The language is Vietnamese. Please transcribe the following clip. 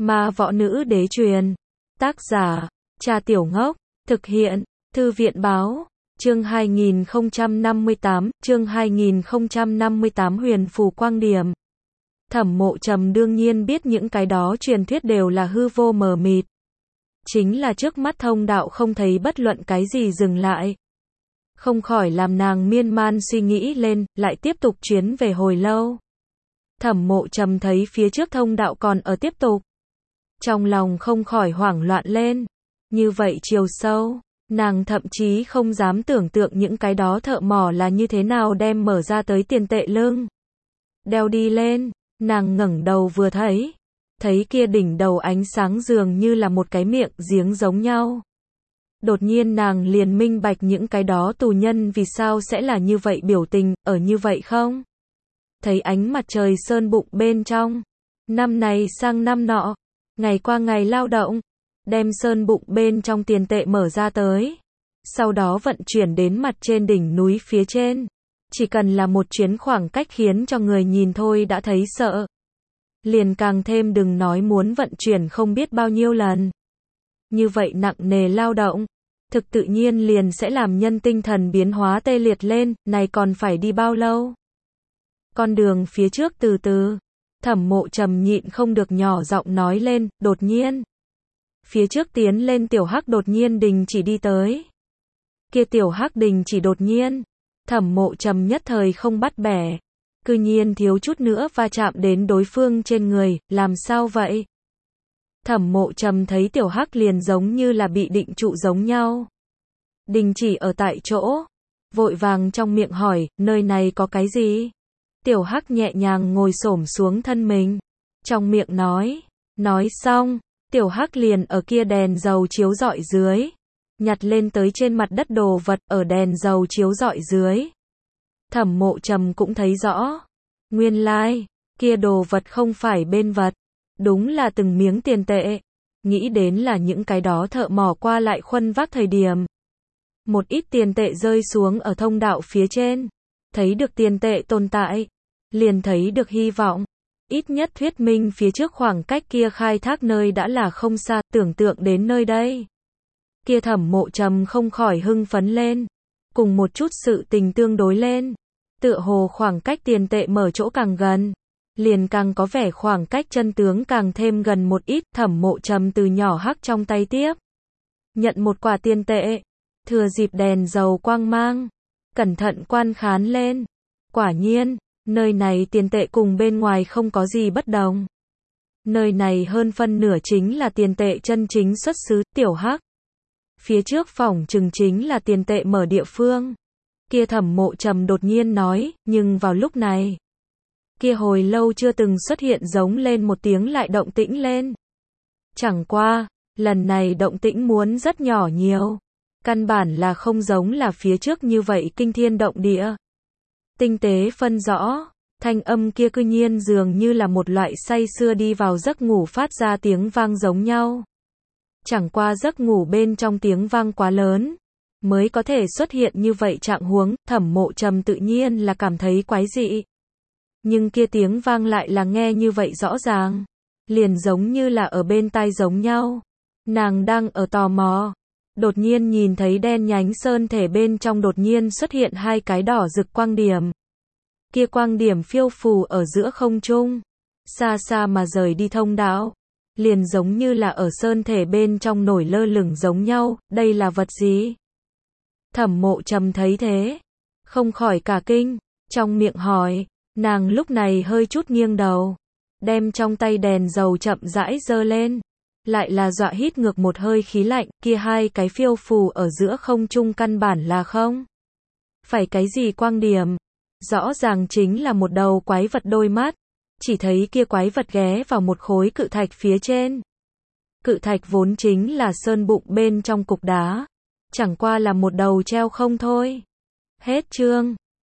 Ma Võ Nữ Đế truyền. Tác giả, Cha Tiểu Ngốc. Thực hiện, Thư viện Báo. Chương 2058, Huyền Phù Quang Điểm. Thẩm Mộ Trầm đương nhiên biết những cái đó truyền thuyết đều là hư vô mờ mịt. Chính là trước mắt thông đạo không thấy bất luận cái gì dừng lại. Không khỏi làm nàng miên man suy nghĩ lên, lại tiếp tục chuyến về hồi lâu. Thẩm Mộ Trầm thấy phía trước thông đạo còn ở tiếp tục. Trong lòng không khỏi hoảng loạn lên. Như vậy chiều sâu, nàng thậm chí không dám tưởng tượng những cái đó thợ mỏ là như thế nào đem mở ra tới tiền tệ lưng. Đeo đi lên, nàng ngẩng đầu vừa thấy kia đỉnh đầu ánh sáng dường như là một cái miệng giếng giống nhau. Đột nhiên nàng liền minh bạch những cái đó tù nhân vì sao sẽ là như vậy biểu tình, ở như vậy không? Thấy ánh mặt trời sơn bụng bên trong, năm này sang năm nọ, ngày qua ngày lao động, đem sơn bụng bên trong tiền tệ mở ra tới. Sau đó vận chuyển đến mặt trên đỉnh núi phía trên. Chỉ cần là một chuyến khoảng cách khiến cho người nhìn thôi đã thấy sợ. Liền càng thêm đừng nói muốn vận chuyển không biết bao nhiêu lần. Như vậy nặng nề lao động, thực tự nhiên liền sẽ làm nhân tinh thần biến hóa tê liệt lên, này còn phải đi bao lâu? Con đường phía trước từ từ, Thẩm Mộ Trầm nhịn không được nhỏ giọng nói lên, đột nhiên. Phía trước tiến lên tiểu hắc đột nhiên đình chỉ đi tới. Kia tiểu hắc đình chỉ đột nhiên, Thẩm Mộ Trầm nhất thời không bắt bẻ. Cư nhiên thiếu chút nữa va chạm đến đối phương trên người, làm sao vậy? Thẩm Mộ Trầm thấy tiểu hắc liền giống như là bị định trụ giống nhau. Đình chỉ ở tại chỗ, vội vàng trong miệng hỏi, nơi này có cái gì? Tiểu hắc nhẹ nhàng ngồi xổm xuống thân mình, trong miệng nói xong, tiểu hắc liền ở kia đèn dầu chiếu rọi dưới, nhặt lên tới trên mặt đất đồ vật ở đèn dầu chiếu rọi dưới. Thẩm Mộ Trầm cũng thấy rõ, nguyên lai, kia đồ vật không phải bên vật, đúng là từng miếng tiền tệ. Nghĩ đến là những cái đó thợ mỏ qua lại khuân vác thời điểm. Một ít tiền tệ rơi xuống ở thông đạo phía trên, thấy được tiền tệ tồn tại, liền thấy được hy vọng. Ít nhất thuyết minh phía trước khoảng cách kia khai thác nơi đã là không xa, tưởng tượng đến nơi đây. Kia Thẩm Mộ Trầm không khỏi hưng phấn lên, cùng một chút sự tình tương đối lên. Tựa hồ khoảng cách tiền tệ mở chỗ càng gần, liền càng có vẻ khoảng cách chân tướng càng thêm gần một ít. Thẩm Mộ Trầm từ nhỏ hắc trong tay tiếp nhận một quả tiền tệ, thừa dịp đèn dầu quang mang, cẩn thận quan khán lên. Quả nhiên, nơi này tiền tệ cùng bên ngoài không có gì bất đồng. Nơi này hơn phân nửa chính là tiền tệ chân chính xuất xứ. Tiểu hắc phía trước phỏng chừng chính là tiền tệ mở địa phương. Kia Thẩm Mộ Trầm đột nhiên nói, nhưng vào lúc này, kia hồi lâu chưa từng xuất hiện giống lên một tiếng lại động tĩnh lên. Chẳng qua, lần này động tĩnh muốn rất nhỏ nhiều, căn bản là không giống là phía trước như vậy kinh thiên động địa. Tinh tế phân rõ, thanh âm kia cư nhiên dường như là một loại say sưa đi vào giấc ngủ phát ra tiếng vang giống nhau. Chẳng qua giấc ngủ bên trong tiếng vang quá lớn, mới có thể xuất hiện như vậy trạng huống. Thẩm Mộ Trầm tự nhiên là cảm thấy quái dị. Nhưng kia tiếng vang lại là nghe như vậy rõ ràng, liền giống như là ở bên tai giống nhau. Nàng đang ở tò mò, đột nhiên nhìn thấy đen nhánh sơn thể bên trong đột nhiên xuất hiện hai cái đỏ rực quang điểm. Kia quang điểm phiêu phù ở giữa không trung, xa xa mà rời đi thông đạo, liền giống như là ở sơn thể bên trong nổi lơ lửng giống nhau. Đây là vật gì? Thẩm Mộ Trầm thấy thế, không khỏi cả kinh, trong miệng hỏi. Nàng lúc này hơi chút nghiêng đầu, đem trong tay đèn dầu chậm rãi giơ lên, lại là dọa hít ngược một hơi khí lạnh. Kia hai cái phiêu phù ở giữa không trung căn bản là không phải cái gì quang điểm, rõ ràng chính là một đầu quái vật đôi mắt. Chỉ thấy kia quái vật ghé vào một khối cự thạch phía trên. Cự thạch vốn chính là sơn bụng bên trong cục đá, chẳng qua là một đầu treo không thôi. Hết chương.